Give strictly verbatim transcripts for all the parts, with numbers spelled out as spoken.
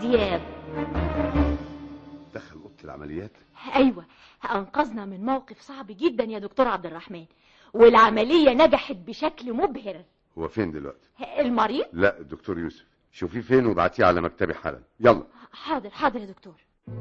دياب. دخل اوضه العمليات؟ ايوه، انقذنا من موقف صعب جدا يا دكتور عبد الرحمن، والعمليه نجحت بشكل مبهر. هو فين دلوقتي المريض؟ لا الدكتور يوسف، شوفيه فين وابعتيه على مكتبي حالا. يلا. حاضر حاضر يا دكتور.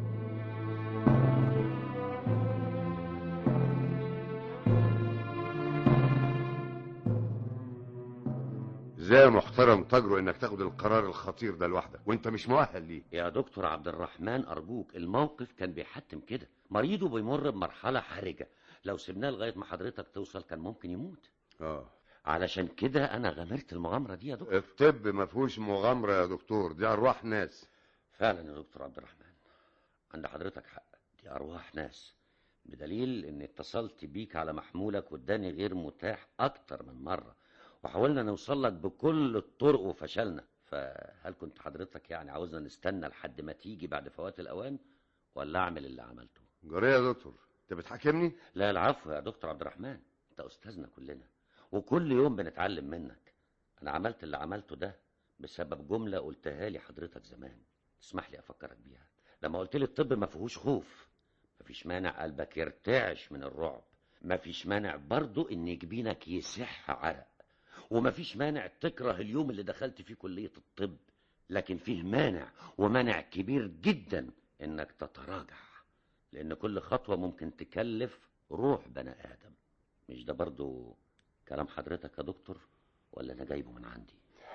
ازاي يا محترم تجرؤ انك تاخد القرار الخطير ده لوحدك وانت مش مؤهل ليه؟ يا دكتور عبد الرحمن ارجوك، الموقف كان بيحتم كده، مريضه بيمر بمرحله حرجه، لو سيبناه لغايه ما حضرتك توصل كان ممكن يموت. اه علشان كده انا غامرت المغامره دي يا دكتور. الطب ما فيهوش مغامره يا دكتور، دي ارواح ناس. فعلا يا دكتور عبد الرحمن، عند حضرتك حق، دي ارواح ناس، بدليل اني اتصلت بيك على محمولك واداني غير متاح اكتر من مره، وحاولنا نوصل لك بكل الطرق وفشلنا. فهل كنت حضرتك يعني عاوزنا نستنى لحد ما تيجي بعد فوات الاوان، ولا اعمل اللي عملته؟ جري يا دكتور، انت بتحاكمني؟ لا العفو يا دكتور عبد الرحمن، انت استاذنا كلنا وكل يوم بنتعلم منك. انا عملت اللي عملته ده بسبب جمله قلتها لي حضرتك زمان، تسمح لي افكرك بيها؟ لما قلت لي الطب ما فيهوش خوف، مفيش مانع قلبك يرتعش من الرعب، مفيش مانع برضو ان جبينك يسح عرق، ومفيش مانع تكره اليوم اللي دخلت فيه كلية الطب، لكن فيه مانع ومانع كبير جدا انك تتراجع، لان كل خطوة ممكن تكلف روح بني ادم. مش ده برضو كلام حضرتك يا دكتور، ولا انا جايبه من عندي؟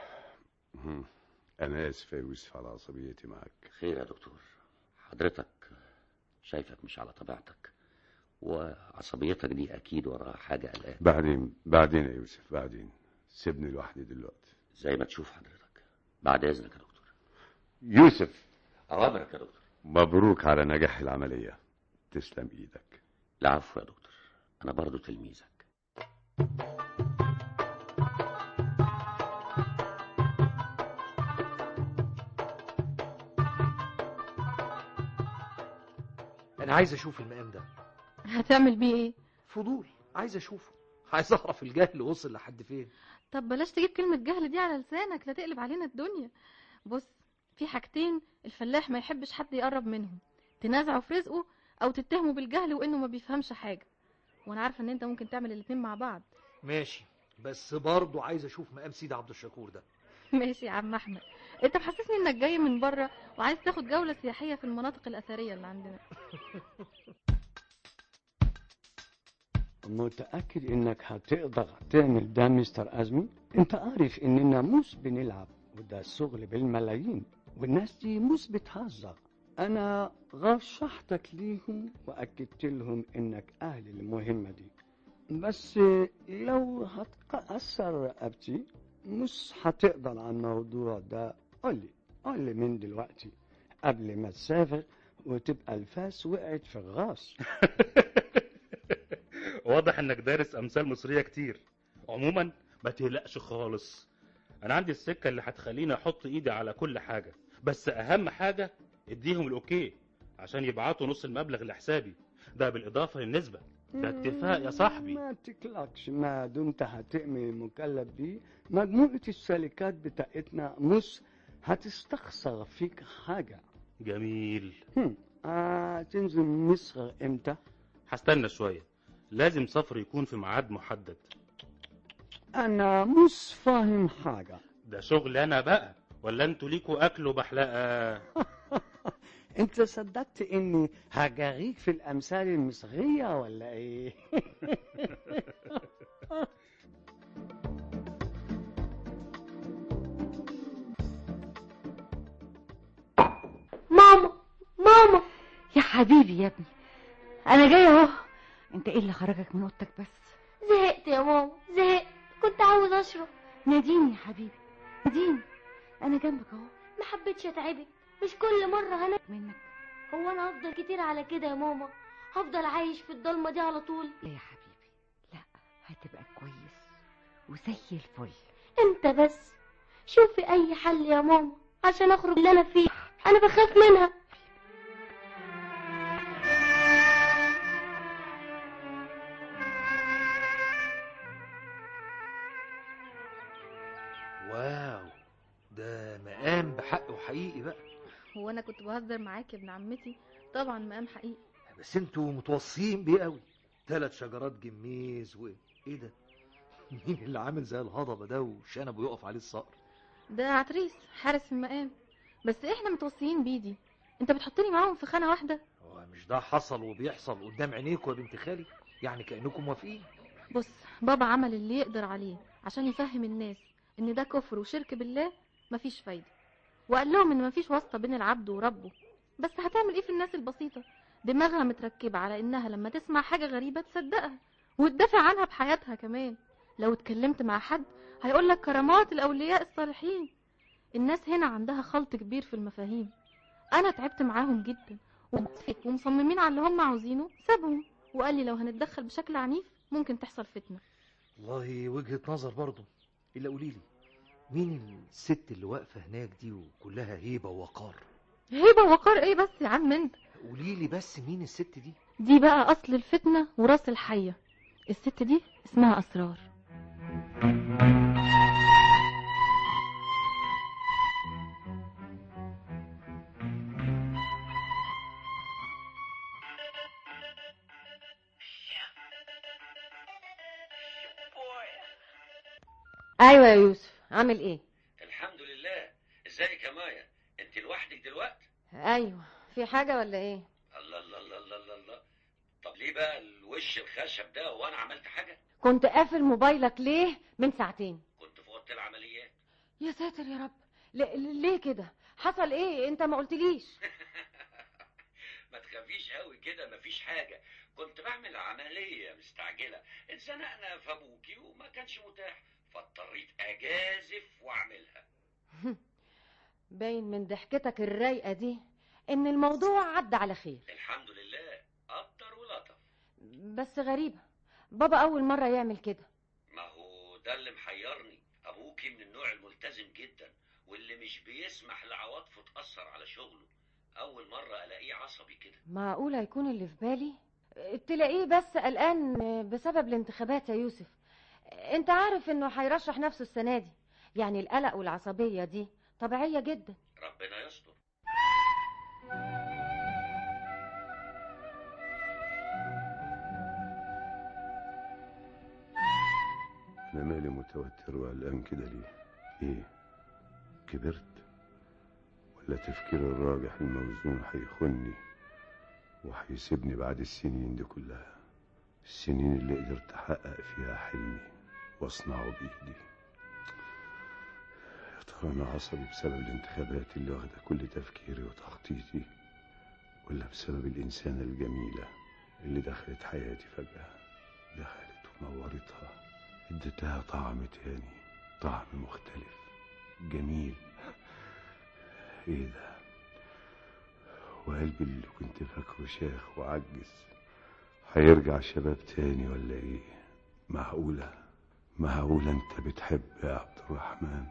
انا اسف يا يوسف على عصبيتي معاك. خير يا دكتور، حضرتك شايفك مش على طبيعتك، وعصبيتك دي اكيد وراها حاجة قلقان. بعدين بعدين يا يوسف، بعدين سيبني لوحدي دلوقتي. زي ما تشوف حضرتك، بعد اذنك يا دكتور. يوسف. اوامرك يا دكتور. مبروك على نجاح العملية، تسلم ايدك. العفو يا دكتور، انا برضو تلميذك. انا عايز اشوف المقام ده. هتعمل بيه ايه؟ فضول، عايز اشوفه، عايز اعرف الجهل وصل لحد فين. طب بلاش تجيب كلمة جهل دي على لسانك، لا تقلب علينا الدنيا. بص، في حاجتين الفلاح ما يحبش حد يقرب منهم، تنازعه في رزقه او تتهمه بالجهل وانه ما بيفهمش حاجة، وانا عارفة ان انت ممكن تعمل الاتنين مع بعض. ماشي، بس برضه عايز اشوف مقام سيدي عبد الشكور ده. ماشي يا عم احمد، انت محسسني انك جاي من بره وعايز تاخد جولة سياحية في المناطق الاثرية اللي عندنا. متأكد انك هتقدر تعمل ده مستر أزمي؟ انت عارف اننا مش بنلعب، وده شغل بالملايين، والناس دي مش بتهزر. انا رشحتك ليهم واكدت لهم انك اهل المهمة دي، بس لو هتقصر رقبتي مش هتقدر على الموضوع ده. قولي قولي من دلوقتي قبل ما تسافر وتبقى الفاس وقعت في الراس. واضح انك دارس امثال مصرية كتير. عموما ما تقلقش خالص، انا عندي السكة اللي هتخليني احط ايدي على كل حاجة، بس اهم حاجة اديهم الاوكي عشان يبعتوا نص المبلغ لحسابي، ده بالاضافة للنسبة، ده اتفاق يا صاحبي. ما تقلقش، ما دمت هتعمل المكلف دي مجموعة الشركات بتاعتنا مش هتستخسر فيك حاجة. جميل. هم. آه تنزل مصر امتى؟ هستنى شوية، لازم سفر يكون في ميعاد محدد. انا مش فاهم حاجة. ده شغل انا بقى، ولا انتوا ليكوا اكل وبحلقة؟ انت صدقت اني هجاريك في الامثال المصرية ولا ايه؟ ماما ماما يا حبيبي يا ابني، انا جاي اهو. انت ايه اللي خرجك من اوضتك بس؟ زهقت يا ماما، زهقت، كنت عاوز اشرب. ناديني يا حبيبي، ناديني، انا جنبك اهو. ما حبيتش اتعبك، مش كل مره هناك منك. هو انا هفضل كتير على كده يا ماما؟ هفضل عايش في الضلمه دي على طول؟ لا يا حبيبي، لا، هتبقى كويس وزي الفل. انت بس شوفي اي حل يا ماما عشان اخرج اللي انا فيه، انا بخاف منها. واو، ده مقام بحق وحقيقي بقى. هو انا كنت بهزر معاك يا ابن عمتي؟ طبعا مقام حقيقي. بس انتوا متوصيين بيه قوي، ثلاث شجرات جميز و ايه ده؟ مين اللي عامل زي الهضبه ده وشنبه يقف عليه الصقر؟ ده عتريس حارس المقام. بس احنا متوصيين بيه دي، انت بتحطني معاهم في خانه واحده؟ هو مش ده حصل وبيحصل قدام عينيكم يا بنت خالي؟ يعني كأنكم موافقين. بص، بابا عمل اللي يقدر عليه عشان يفهم الناس ان ده كفر وشرك بالله مفيش فايده، وقال لهم ان مفيش واسطه بين العبد وربه. بس هتعمل ايه في الناس البسيطه دماغها متركبه على انها لما تسمع حاجه غريبه تصدقها وتدافع عنها بحياتها كمان؟ لو اتكلمت مع حد هيقولك كرامات الاولياء الصالحين. الناس هنا عندها خلط كبير في المفاهيم. انا تعبت معاهم جدا ومصممين على اللي هم عاوزينه، سابهم وقال لي لو هنتدخل بشكل عنيف ممكن تحصل فتنه. والله وجهة نظر برضو. الا قوليلي، مين الست اللي واقفه هناك دي وكلها هيبه ووقار؟ هيبه ووقار ايه بس يا عم انت؟ قوليلي بس مين الست دي؟ دي بقى اصل الفتنه وراس الحيه. الست دي اسمها اسرار. ايوه يا يوسف، عامل ايه؟ الحمد لله. ازيك يا مايا؟ انت لوحدك دلوقتي؟ ايوه، في حاجه ولا ايه؟ الله الله الله الله الله الله. طب ليه بقى الوش الخشب ده وانا عملت حاجه؟ كنت قافل موبايلك ليه من ساعتين؟ كنت في اوضه العمليات. يا ساتر يا رب، ل- ليه كده؟ حصل ايه؟ انت ما قلتليش. ما تخافيش قوي كده، مفيش حاجه. كنت بعمل عمليه مستعجله، اتزنقنا في ابوكي وما كانش متاح، فاضطريت اجازف واعملها. باين من ضحكتك الرايقه دي ان الموضوع عدى على خير. الحمد لله، قدر ولطف. بس غريبه، بابا اول مره يعمل كده. ما هو ده اللي محيرني. ابوكي من النوع الملتزم جدا واللي مش بيسمح لعواطفه تاثر على شغله. اول مره الاقيه عصبي كده. معقول هيكون اللي في بالي؟ تلاقيه بس قلقان بسبب الانتخابات يا يوسف. انت عارف انه هيرشح نفسه السنه دي، يعني القلق والعصبيه دي طبيعيه جدا. ربنا يستر. انا مالي متوتر وقلقان كده ليه؟ ايه، كبرت؟ ولا تفكير الراجح الموزون هيخني وهيسيبني بعد السنين دي كلها؟ السنين اللي قدرت احقق فيها حلمي واصنعه بايدي. يا ترى انا عصبي بسبب الانتخابات اللي واخده كل تفكيري وتخطيطي، ولا بسبب الانسانه الجميله اللي دخلت حياتي فجاه؟ دخلت ونورتها، اديتها طعم تاني، طعم مختلف جميل. ايه ده؟ وقلبي اللي كنت فاكره شاخ وعجز هيرجع شباب تاني ولا ايه؟ معقولة معقولة انت بتحب يا عبد الرحمن؟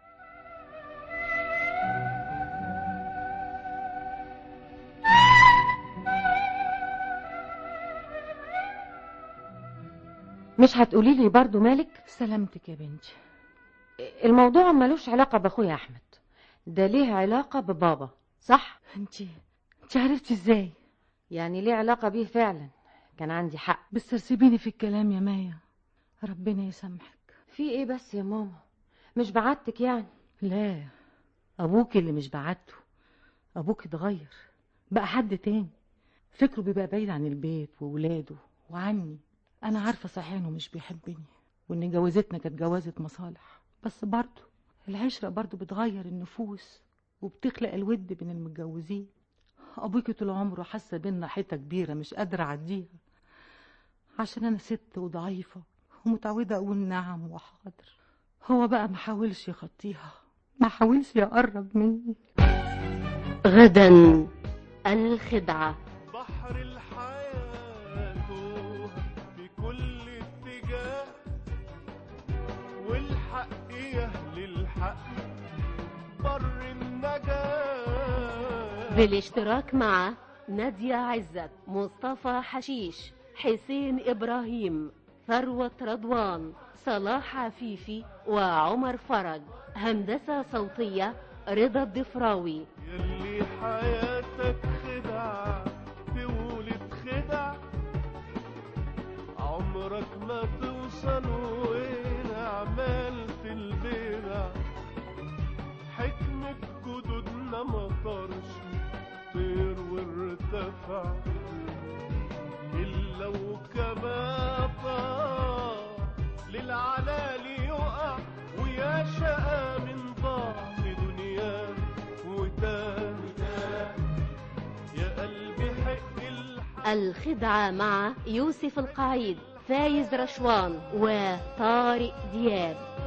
مش هتقولي لي برضو مالك؟ سلامتك يا بنتي. الموضوع ملوش علاقه باخويا احمد، ده ليه علاقه ببابا، صح؟ انتي انتي عرفتي ازاي؟ يعني ليه علاقه بيه فعلا، كان عندي حق. بس سيبيني في الكلام يا مايا، ربنا يسامحك. في ايه بس يا ماما؟ مش بعتك يعني؟ لا، ابوك اللي مش بعته. ابوك اتغير، بقى حد تاني، فكره بيبقى بعيد عن البيت وولاده وعني. انا عارفه صحيح انه مش بيحبني وان جوازتنا كانت جوازه مصالح، بس برضه العشره برضه بتغير النفوس وبتخلق الود بين المتجوزين. ابوكي طول عمره حاسه بينا حيطه كبيره مش قادره اعديها، عشان انا ست وضعيفه ومتعوده اقول نعم وحاضر. هو بقى ما حاولش يخطيها، ما حاولش يقرب مني. غدا الخدعة. بحر الحياة في كل اتجاه، والحق يهلي الحق بر النجاة. بالاشتراك مع نادية عزت، مصطفى حشيش، حسين إبراهيم، ثروة رضوان، صلاح عفيفي، وعمر فرج. هندسة صوتية رضا الضفراوي. يلي الخدعة مع يوسف القعيد، فايز رشوان وطارق دياب.